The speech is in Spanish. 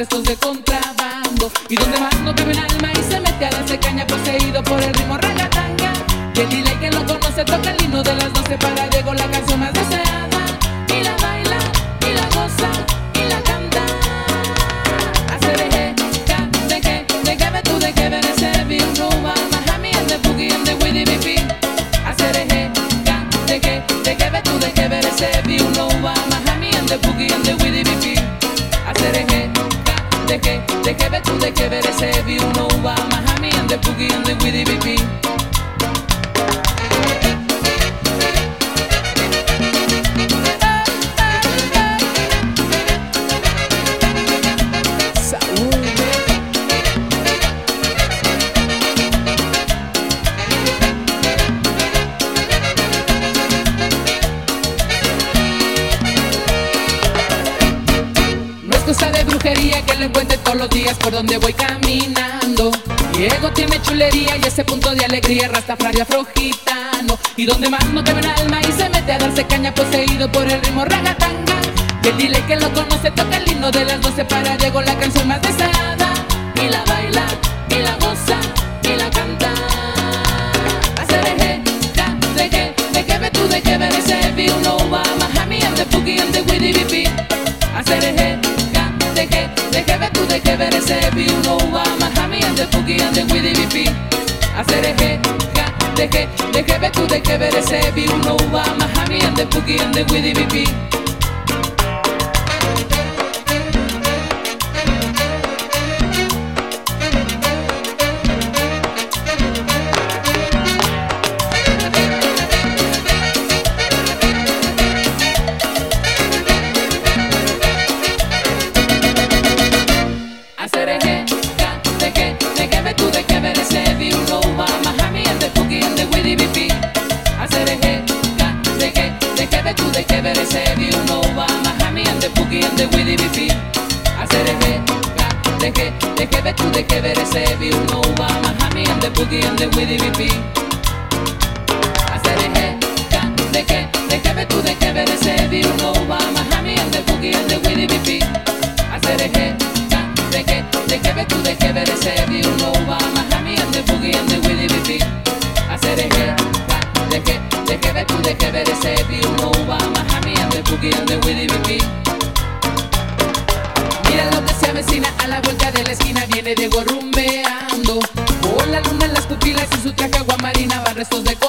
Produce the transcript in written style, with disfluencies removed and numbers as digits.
restos de contrabando. Y donde más no cabe un alma y se mete a darse caña, poseído por el ritmo ragatanga. Y el delay que lo conoce toca el himno de las 12 para Diego, la canción más deseada. Y la baila, y la goza, y la canta. Hace de que, de que ve tú, de que ver ese view, no va Miami and the boogie and the Willy BP. Hace de que ve tú, de que ver ese view, no va Miami and the boogie and the Willy BP. Hace de que ve tú, de que ver ese view, no va Miami and the boogie and the Willy BP. Cosa de brujería que lo encuentre todos los días por donde voy caminando. Diego tiene chulería y ese punto de alegría, Rastafari afrogitano. Y donde más no cabe un alma y se mete a darse caña, poseído por el ritmo ragatanga. Y el dile que lo conoce toca el himno de las 12 para Diego, la canción más deseada. Y la baila, y la goza, y la canta. Hace de que ve tú, de que ver ese view, no va Miami and the boogie and the Willy BP. Hace de que ve tú, de que ver ese view, no va Miami and the boogie and the Willy BP. Hace de que ve tú, de que ver ese view, no va Miami and the boogie and the Willy BP. De que ver ese view, no va Miami and the boogie and the Willy BP. Hace de que ve tú, de que ver ese view, no va Miami and the boogie and the Willy BP. Hace de que ve tú, de que ver ese view, no va Miami and the boogie and the Willy BP. Hace de que ve tú, de que ver ese view, no va Miami and the boogie and the Willy BP. Hace de que ve tú, de que ver ese view, no va Miami and the boogie and the Willy BP. Mira lo que se avecina a la vuelta de la esquina, viene Diego rumbeando. Con la luna en las pupilas y su traje aguamarina, va restos de